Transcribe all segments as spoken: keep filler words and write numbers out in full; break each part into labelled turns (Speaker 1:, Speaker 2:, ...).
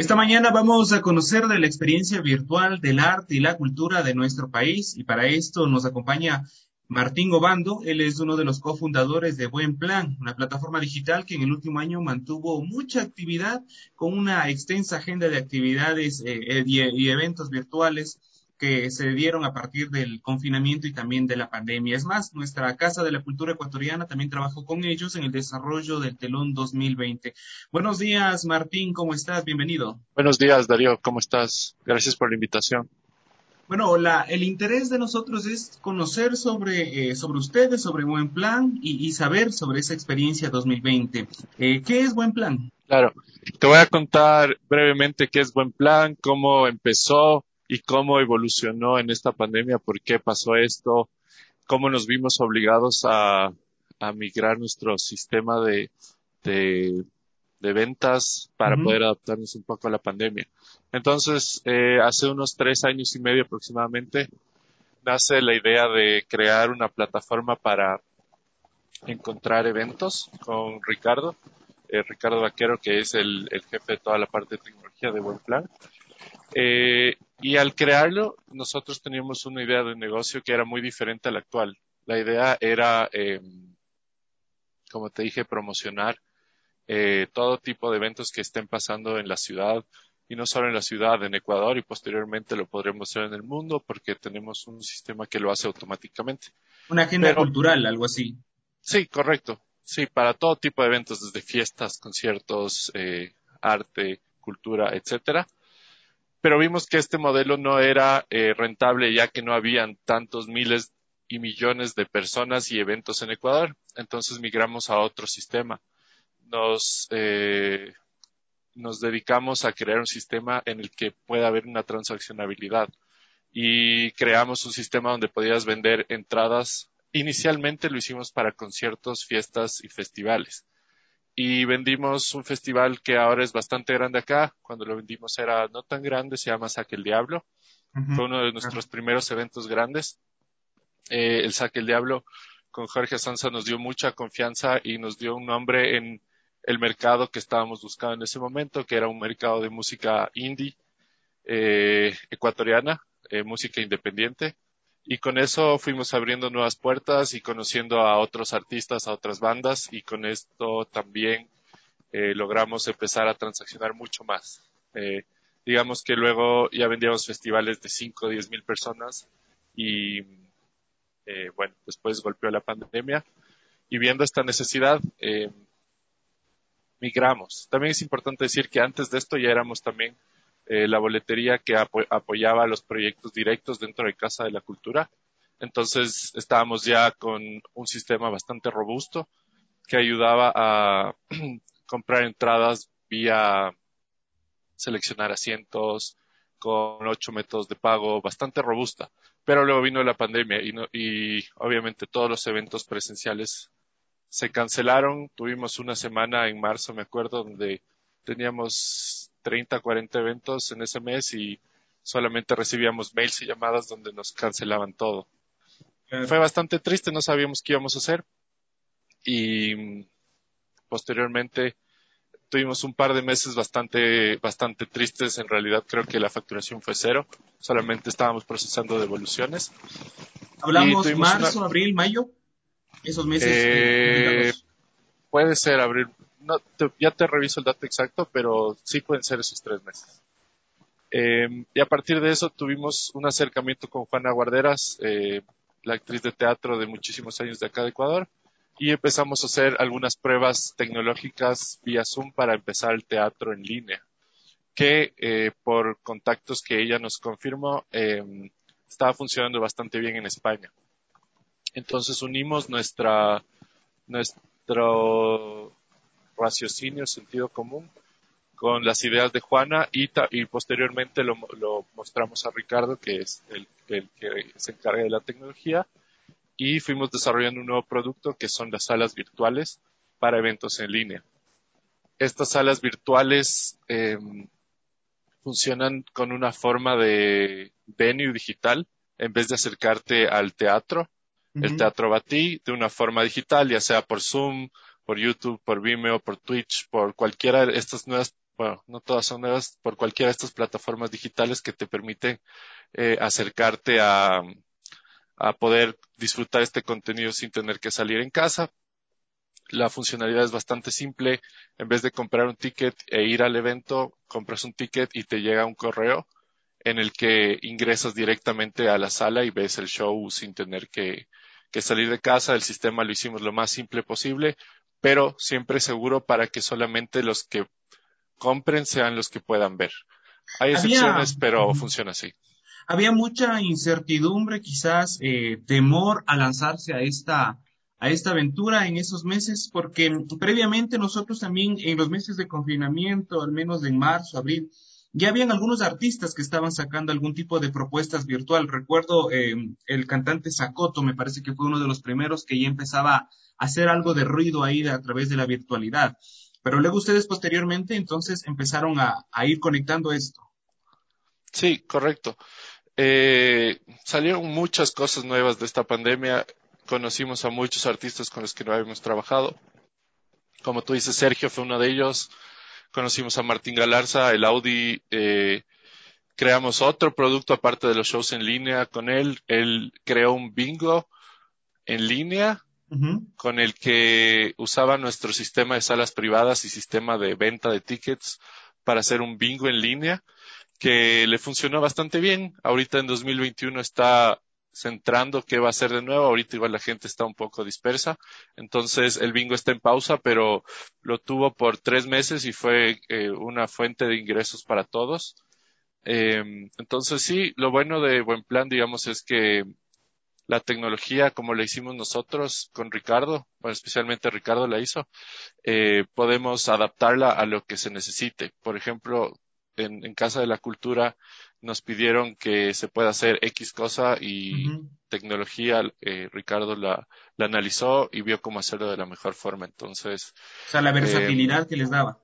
Speaker 1: Esta mañana vamos a conocer de la experiencia virtual del arte y la cultura de nuestro país y para esto nos acompaña Martín Obando. Él es uno de los cofundadores de Buen Plan, una plataforma digital que en el último año mantuvo mucha actividad con una extensa agenda de actividades eh, eh, y, y eventos virtuales que se dieron a partir del confinamiento y también de la pandemia. Es más, nuestra Casa de la Cultura Ecuatoriana también trabajó con ellos en el desarrollo del Telón dos mil veinte. Buenos días, Martín, ¿cómo estás? Bienvenido.
Speaker 2: Buenos días, Darío, ¿cómo estás? Gracias por la invitación.
Speaker 1: Bueno, la, el interés de nosotros es conocer sobre, eh, sobre ustedes, sobre Buen Plan y, y saber sobre esa experiencia dos mil veinte. Eh, ¿qué es Buen Plan?
Speaker 2: Claro, te voy a contar brevemente qué es Buen Plan, cómo empezó y cómo evolucionó en esta pandemia, por qué pasó esto, cómo nos vimos obligados a, a migrar nuestro sistema de, de, de ventas para
Speaker 1: Ujú.
Speaker 2: poder adaptarnos un poco a la pandemia. Entonces, eh, hace unos tres años y medio aproximadamente, nace la idea de crear una plataforma para encontrar eventos con Ricardo, eh, Ricardo Vaquero, que es el, el, jefe de toda la parte de tecnología de Buen Plan. Eh, y al crearlo, nosotros teníamos una idea de negocio que era muy diferente a la actual. La idea era, eh, como te dije, promocionar eh, todo tipo de eventos que estén pasando en la ciudad, y no solo en la ciudad, en Ecuador, y posteriormente lo podremos hacer en el mundo porque tenemos un sistema que lo hace automáticamente.
Speaker 1: Una agenda
Speaker 2: Pero
Speaker 1: cultural, algo así.
Speaker 2: sí, correcto. Sí, para todo tipo de eventos, desde fiestas, conciertos, eh, arte, cultura, etcétera. Pero vimos que este modelo no era eh, rentable ya que no habían tantos miles y millones de personas y eventos en Ecuador. Entonces migramos a otro sistema. Nos, eh, nos dedicamos a crear un sistema en el que pueda haber una transaccionabilidad y creamos un sistema donde podías vender entradas. Inicialmente lo hicimos para conciertos, fiestas y festivales. Y vendimos un festival que ahora es bastante grande acá. Cuando lo vendimos era no tan grande, se llama Saque el Diablo.
Speaker 1: Ujú.
Speaker 2: Fue uno de
Speaker 1: Claro.
Speaker 2: nuestros primeros eventos grandes. Eh, el Saque el Diablo con Jorge Sansa nos dio mucha confianza y nos dio un nombre en el mercado que estábamos buscando en ese momento, que era un mercado de música indie eh, ecuatoriana, eh, música independiente. Y con eso fuimos abriendo nuevas puertas y conociendo a otros artistas, a otras bandas, y con esto también eh, logramos empezar a transaccionar mucho más. Eh, digamos que luego ya vendíamos festivales de cinco o diez mil personas y eh, bueno, después golpeó la pandemia y viendo esta necesidad eh, migramos. También es importante decir que antes de esto ya éramos también eh, la boletería que apo apoyaba los proyectos directos dentro de Casa de la Cultura. Entonces estábamos ya con un sistema bastante robusto que ayudaba a comprar entradas vía seleccionar asientos con ocho métodos de pago, bastante robusta. Pero luego vino la pandemia y, no, y obviamente todos los eventos presenciales se cancelaron. Tuvimos una semana en marzo, me acuerdo, donde teníamos treinta, cuarenta eventos en ese mes y solamente recibíamos mails y llamadas donde nos cancelaban todo. Fue
Speaker 1: Claro.
Speaker 2: bastante triste, no sabíamos qué íbamos a hacer y posteriormente tuvimos un par de meses bastante, bastante tristes. En realidad creo que la facturación fue cero. Solamente estábamos procesando devoluciones. Y
Speaker 1: Hablamos
Speaker 2: tuvimos una,
Speaker 1: marzo, abril, mayo, esos meses eh,
Speaker 2: eh,
Speaker 1: complicados.
Speaker 2: puede ser abril, no, te, ya te reviso el dato exacto, pero sí pueden ser esos tres meses. Eh, y a partir de eso tuvimos un acercamiento con Juana Guarderas, eh, la actriz de teatro de muchísimos años de acá de Ecuador, y empezamos a hacer algunas pruebas tecnológicas vía Zoom para empezar el teatro en línea, que eh, por contactos que ella nos confirmó, eh, estaba funcionando bastante bien en España. Entonces unimos nuestra, nuestro raciocinio, sentido común, con las ideas de Juana y, ta, y posteriormente lo, lo, mostramos a Ricardo, que es el, el que se encarga de la tecnología, y fuimos desarrollando un nuevo producto que son las salas virtuales para eventos en línea. Estas salas virtuales eh, funcionan con una forma de venue digital en vez de acercarte al teatro. El
Speaker 1: Ujú.
Speaker 2: teatro va a ti de una forma digital, ya sea por Zoom, por YouTube, por Vimeo, por Twitch, por cualquiera de estas nuevas bueno, no todas son nuevas, por cualquiera de estas plataformas digitales que te permiten eh, acercarte a, a poder disfrutar este contenido sin tener que salir en casa. La funcionalidad es bastante simple. En vez de comprar un ticket e ir al evento, compras un ticket y te llega un correo en el que ingresas directamente a la sala y ves el show sin tener que, que salir de casa. El sistema lo hicimos lo más simple posible, pero siempre seguro para que solamente los que compren sean los que puedan ver. Hay
Speaker 1: Había,
Speaker 2: excepciones, pero funciona así.
Speaker 1: había mucha incertidumbre, quizás eh, temor a lanzarse a esta, a esta aventura en esos meses, porque previamente nosotros también en los meses de confinamiento, al menos en marzo, abril, ya habían algunos artistas que estaban sacando algún tipo de propuestas virtual. Recuerdo eh, el cantante Sakoto, me parece que fue uno de los primeros que ya empezaba a hacer algo de ruido ahí a través de la virtualidad. Pero luego ustedes posteriormente entonces empezaron a, a ir conectando esto.
Speaker 2: Sí, correcto. Eh, salieron muchas cosas nuevas de esta pandemia. Conocimos a muchos artistas con los que no habíamos trabajado. Como tú dices, Sergio fue uno de ellos. Conocimos a Martín Galarza, el Audi. Eh, creamos otro producto aparte de los shows en línea con él. Él creó un bingo en línea
Speaker 1: Ujú.
Speaker 2: con el que usaba nuestro sistema de salas privadas y sistema de venta de tickets para hacer un bingo en línea que le funcionó bastante bien. Ahorita en dos mil veintiuno está centrando qué va a hacer de nuevo. Ahorita igual la gente está un poco dispersa. Entonces el bingo está en pausa, pero lo tuvo por tres meses y fue eh, una fuente de ingresos para todos. Eh, entonces sí, lo bueno de Buen Plan, digamos, es que la tecnología, como la hicimos nosotros con Ricardo, bueno, especialmente Ricardo la hizo, eh, podemos adaptarla a lo que se necesite. Por ejemplo, en, en Casa de la Cultura nos pidieron que se pueda hacer X cosa y
Speaker 1: Ujú.
Speaker 2: tecnología, eh, Ricardo la, la analizó y vio cómo hacerlo de la mejor forma. Entonces,
Speaker 1: O sea, la
Speaker 2: eh,
Speaker 1: versatilidad que les daba.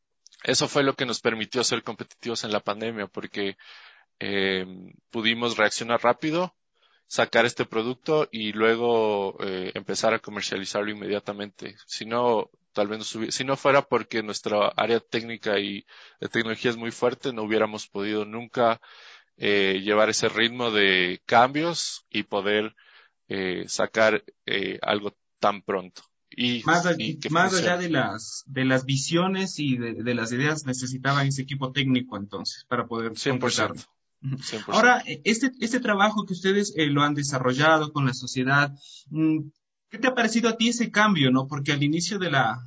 Speaker 2: eso fue lo que nos permitió ser competitivos en la pandemia, porque eh, pudimos reaccionar rápido, sacar este producto y luego eh, empezar a comercializarlo inmediatamente. Si no, tal vez no subi- si no fuera porque nuestra área técnica y de tecnología es muy fuerte, no hubiéramos podido nunca eh, llevar ese ritmo de cambios y poder eh, sacar eh, algo tan pronto y,
Speaker 1: Más, a-
Speaker 2: y que
Speaker 1: más allá
Speaker 2: funcione.
Speaker 1: de las, de las visiones y de, de las ideas, necesitaban ese equipo técnico entonces para poder
Speaker 2: cien por
Speaker 1: concretarlo.
Speaker 2: ciento,
Speaker 1: Ujú.
Speaker 2: cien por
Speaker 1: Ahora,
Speaker 2: ciento.
Speaker 1: eh, este, este trabajo que ustedes eh, lo han desarrollado con la sociedad, mm, ¿qué te ha parecido a ti ese cambio, no? Porque al inicio de la,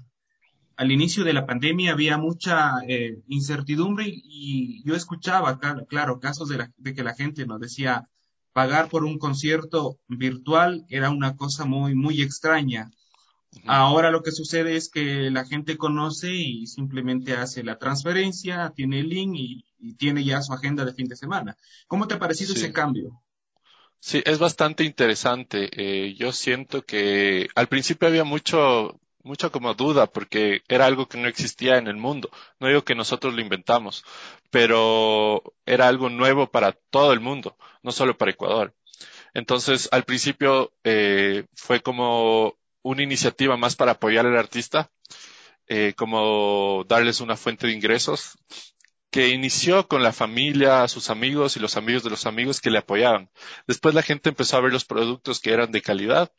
Speaker 1: al inicio de la pandemia había mucha eh, incertidumbre y, y yo escuchaba, ca- claro, casos de, la- de que la gente nos decía pagar por un concierto virtual era una cosa muy, muy extraña.
Speaker 2: Ujú.
Speaker 1: Ahora lo que sucede es que la gente conoce y simplemente hace la transferencia, tiene el link y, y tiene ya su agenda de fin de semana. ¿Cómo te ha parecido ese
Speaker 2: Sí.
Speaker 1: cambio?
Speaker 2: Sí, es bastante interesante. Eh, yo siento que al principio había mucho, mucha como duda porque era algo que no existía en el mundo. No digo que nosotros lo inventamos, pero era algo nuevo para todo el mundo, no solo para Ecuador. Entonces, al principio eh, fue como una iniciativa más para apoyar al artista, eh, como darles una fuente de ingresos que inició con la familia, sus amigos y los amigos de los amigos que le apoyaban. Después la gente empezó a ver los productos que eran de calidad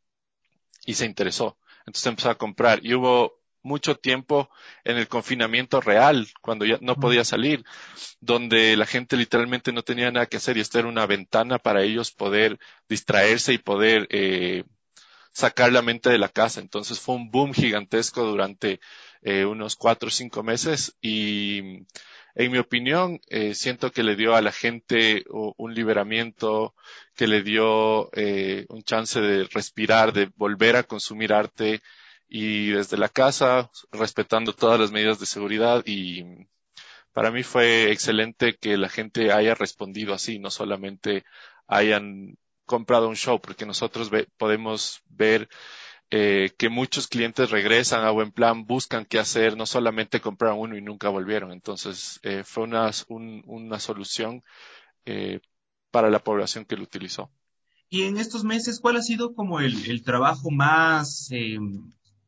Speaker 2: y se interesó. Entonces empezó a comprar y hubo mucho tiempo en el confinamiento real, cuando ya no
Speaker 1: Ujú.
Speaker 2: podía salir, donde la gente literalmente no tenía nada que hacer y esta era una ventana para ellos poder distraerse y poder eh, sacar la mente de la casa. Entonces fue un boom gigantesco durante eh, unos cuatro o cinco meses y en mi opinión eh, siento que le dio a la gente u- un liberamiento, que le dio eh, un chance de respirar, de volver a consumir arte y desde la casa, respetando todas las medidas de seguridad y para mí fue excelente que la gente haya respondido así, no solamente hayan comprado un show, porque nosotros ve- podemos ver eh, que muchos clientes regresan a Buen Plan, buscan qué hacer, no solamente compraron uno y nunca volvieron. Entonces, eh, fue una, un- una solución eh, para la población que lo utilizó.
Speaker 1: Y en estos meses, ¿cuál ha sido como el, el trabajo más, eh,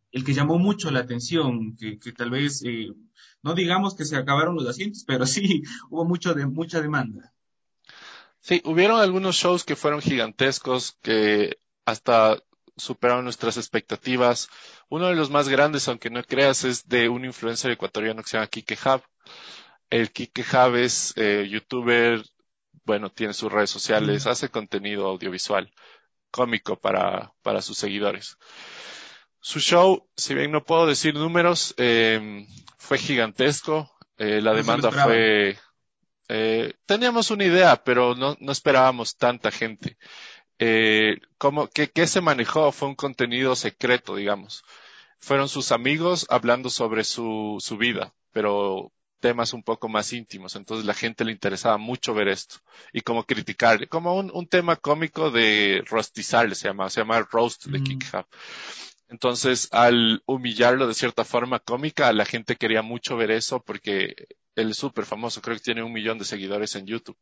Speaker 1: el que llamó mucho la atención, que, que tal vez, eh, no digamos que se acabaron los asientos, pero sí hubo mucho de, mucha demanda.
Speaker 2: Sí, hubieron algunos shows que fueron gigantescos, que hasta superaron nuestras expectativas. Uno de los más grandes, aunque no creas, es de un influencer ecuatoriano que se llama Kike Hub. El Kike Hub es eh, youtuber, bueno, tiene sus redes sociales,
Speaker 1: Mm.
Speaker 2: hace contenido audiovisual, cómico para, para sus seguidores. Su show, si bien no puedo decir números, eh, fue gigantesco. Eh, la
Speaker 1: No se lo
Speaker 2: demanda
Speaker 1: esperaban.
Speaker 2: fue... eh, teníamos una idea, pero no, no esperábamos tanta gente. Eh, ¿cómo, qué, qué se manejó? Fue un contenido secreto, digamos. Fueron sus amigos hablando sobre su, su vida, pero temas un poco más íntimos. Entonces la gente le interesaba mucho ver esto y como criticar, como un, un tema cómico de rostizarle se llama, se llama el roast de Kick
Speaker 1: Mm.
Speaker 2: Hub. Entonces, al humillarlo de cierta forma cómica, la gente quería mucho ver eso porque él es súper famoso, creo que tiene un millón de seguidores en YouTube.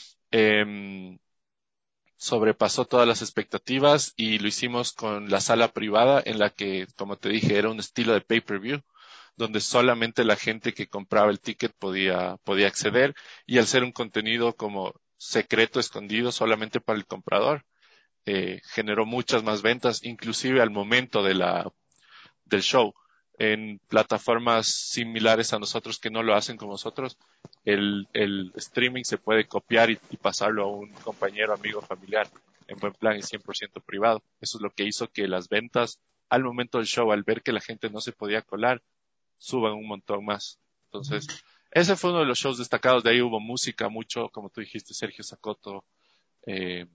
Speaker 2: Em, sobrepasó todas las expectativas y lo hicimos con la sala privada en la que, como te dije, era un estilo de pay-per-view, donde solamente la gente que compraba el ticket podía, podía acceder y al ser un contenido como secreto, escondido solamente para el comprador, eh, generó muchas más ventas, inclusive al momento de la, del show. En plataformas similares a nosotros que no lo hacen con nosotros, el, el streaming se puede copiar y, y pasarlo a un compañero, amigo, familiar en buen plan y cien por ciento privado. Eso es lo que hizo que las ventas al momento del show, al ver que la gente no se podía colar, suban un montón más. Entonces, ese fue uno de los shows destacados. De ahí hubo música, mucho, como tú dijiste, Sergio Sacoto, eh,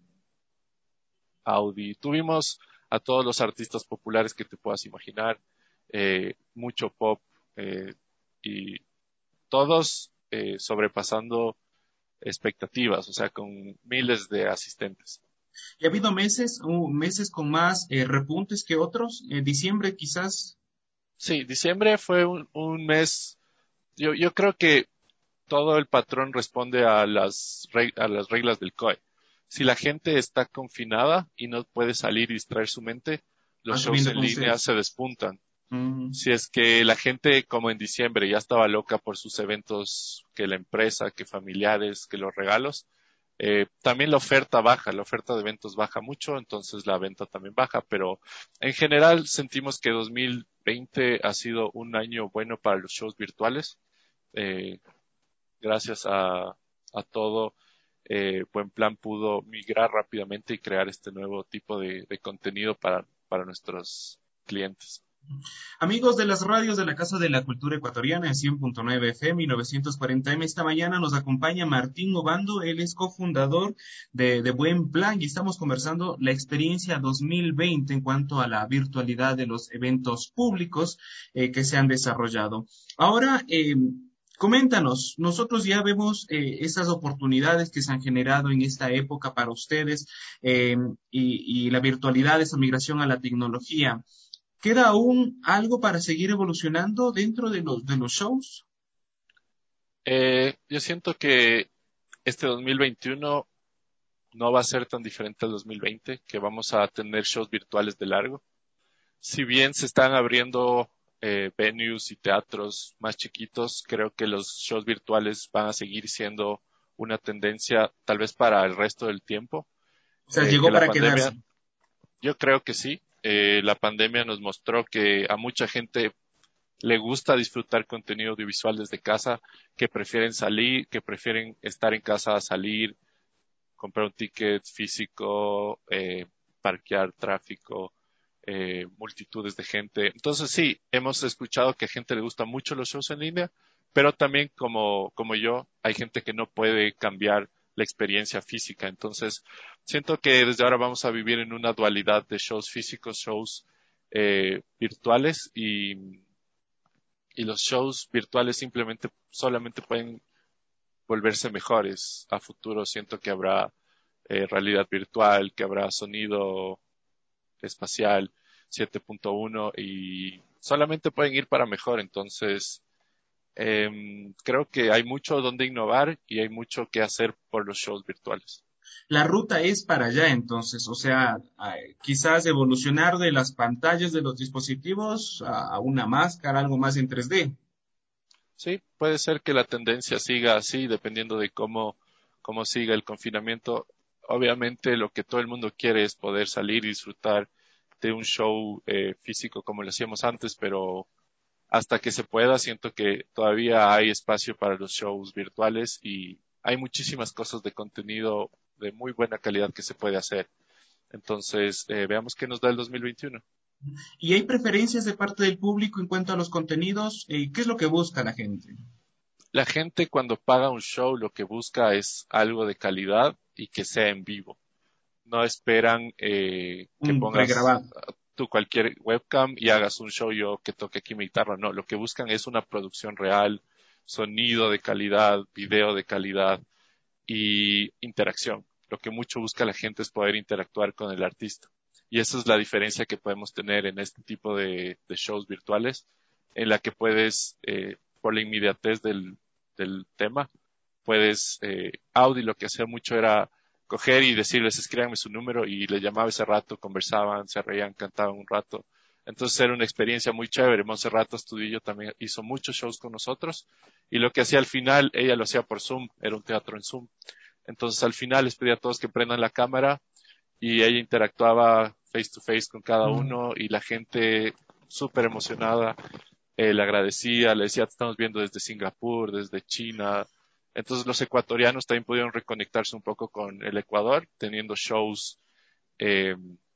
Speaker 2: Audi. Tuvimos a todos los artistas populares que te puedas imaginar, eh, mucho pop eh, y todos eh, sobrepasando expectativas, o sea, con miles de asistentes.
Speaker 1: Y ha habido meses, uh, meses con más eh, repuntes que otros. En diciembre quizás.
Speaker 2: Sí, diciembre fue un, un mes, yo, yo creo que todo el patrón responde a las, reg- a las reglas del C O E. Si la gente está confinada y no puede salir y distraer su mente, los
Speaker 1: Hasta
Speaker 2: shows
Speaker 1: viendo
Speaker 2: en
Speaker 1: con
Speaker 2: línea
Speaker 1: ustedes.
Speaker 2: se despuntan.
Speaker 1: Mm.
Speaker 2: Si es que la gente, como en diciembre, ya estaba loca por sus eventos, que la empresa, que familiares, que los regalos, eh, también la oferta baja, la oferta de eventos baja mucho, entonces la venta también baja, pero en general sentimos que dos mil veinte ha sido un año bueno para los shows virtuales. Eh, gracias a, a todo, eh, Buen Plan pudo migrar rápidamente y crear este nuevo tipo de, de contenido para, para nuestros clientes.
Speaker 1: Amigos de las radios de la Casa de la Cultura Ecuatoriana en cien punto nueve F M y novecientos cuarenta M, esta mañana nos acompaña Martín Obando, él es cofundador de, de Buen Plan y estamos conversando la experiencia dos mil veinte en cuanto a la virtualidad de los eventos públicos eh, que se han desarrollado. Ahora, eh, coméntanos, nosotros ya vemos eh, esas oportunidades que se han generado en esta época para ustedes eh, y, y la virtualidad, esa migración a la tecnología. ¿Queda aún algo para seguir evolucionando dentro de los, de los shows?
Speaker 2: Eh, yo siento que este dos mil veintiuno no va a ser tan diferente al dos mil veinte, que vamos a tener shows virtuales de largo. Si bien se están abriendo eh, venues y teatros más chiquitos, creo que los shows virtuales van a seguir siendo una tendencia tal vez para el resto del tiempo.
Speaker 1: O sea,
Speaker 2: Eh,
Speaker 1: llegó
Speaker 2: que la
Speaker 1: para
Speaker 2: pandemia,
Speaker 1: quedarse.
Speaker 2: yo creo que sí. Eh, la pandemia nos mostró que a mucha gente le gusta disfrutar contenido audiovisual desde casa, que prefieren salir, que prefieren estar en casa a salir, comprar un ticket físico, eh, parquear tráfico, eh, multitudes de gente. Entonces sí, hemos escuchado que a gente le gusta mucho los shows en línea, pero también como, como yo, hay gente que no puede cambiar la experiencia física. Entonces, siento que desde ahora vamos a vivir en una dualidad de shows físicos, shows eh, virtuales y, y los shows virtuales simplemente solamente pueden volverse mejores a futuro. Siento que habrá eh, realidad virtual, que habrá sonido espacial siete punto uno y solamente pueden ir para mejor. Entonces, eh, creo que hay mucho donde innovar y hay mucho que hacer por los shows virtuales.
Speaker 1: La ruta es para allá entonces, o sea, eh, quizás evolucionar de las pantallas de los dispositivos a, a una máscara, algo más en tres D.
Speaker 2: Sí, puede ser que la tendencia siga así, dependiendo de cómo, cómo siga el confinamiento. Obviamente lo que todo el mundo quiere es poder salir y disfrutar de un show eh, físico como lo hacíamos antes, pero hasta que se pueda, siento que todavía hay espacio para los shows virtuales y hay muchísimas cosas de contenido de muy buena calidad que se puede hacer. Entonces, eh, veamos qué nos da el dos mil veintiuno.
Speaker 1: ¿Y hay preferencias de parte del público en cuanto a los contenidos? Eh, ¿qué es lo que busca la gente?
Speaker 2: La gente cuando paga un show lo que busca es algo de calidad y que sea en vivo. No esperan eh, que
Speaker 1: Un
Speaker 2: pongas
Speaker 1: pregrabado.
Speaker 2: uh, tú cualquier webcam y hagas un show yo que toque aquí mi guitarra. No, lo que buscan es una producción real, sonido de calidad, video de calidad y interacción. Lo que mucho busca la gente es poder interactuar con el artista. Y esa es la diferencia que podemos tener en este tipo de, de shows virtuales, en la que puedes, eh, por la inmediatez del, del tema, puedes, eh, Audi lo que hacía mucho era coger y decirles, escríbanme su número y le llamaba ese rato, conversaban, se reían, cantaban un rato. Entonces era una experiencia muy chévere. Montserrat Astudillo también hizo muchos shows con nosotros y lo que hacía al final, ella lo hacía por Zoom, era un teatro en Zoom. Entonces al final les pedía a todos que prendan la cámara y ella interactuaba face to face con cada
Speaker 1: Mm.
Speaker 2: uno y la gente súper emocionada eh, le agradecía, le decía, te estamos viendo desde Singapur, desde China. Entonces los ecuatorianos también pudieron reconectarse un poco con el Ecuador, teniendo shows eh,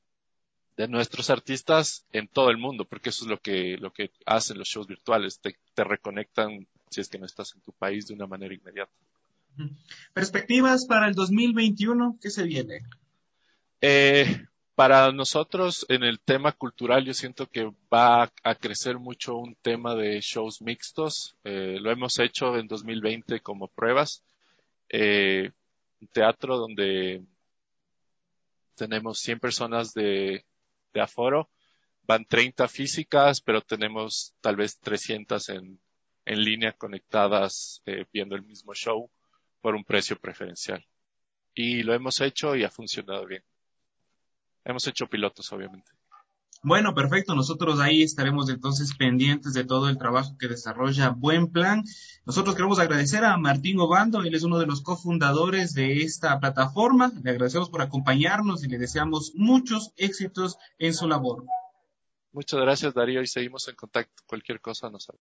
Speaker 2: de nuestros artistas en todo el mundo, porque eso es lo que, lo que hacen los shows virtuales, te, te reconectan si es que no estás en tu país de una manera inmediata.
Speaker 1: Perspectivas para el dos mil veintiuno, ¿qué se viene?
Speaker 2: Eh, para nosotros en el tema cultural yo siento que va a crecer mucho un tema de shows mixtos. Eh, lo hemos hecho en dos mil veinte como pruebas. Eh, un teatro donde tenemos cien personas de, de aforo, van treinta físicas, pero tenemos tal vez trescientas en, en línea conectadas eh, viendo el mismo show por un precio preferencial. Y lo hemos hecho y ha funcionado bien. Hemos hecho pilotos, obviamente.
Speaker 1: Bueno, perfecto. Nosotros ahí estaremos entonces pendientes de todo el trabajo que desarrolla Buen Plan. Nosotros queremos agradecer a Martín Obando, él es uno de los cofundadores de esta plataforma. Le agradecemos por acompañarnos y le deseamos muchos éxitos en su labor.
Speaker 2: Muchas gracias, Darío, y seguimos en contacto. Cualquier cosa nos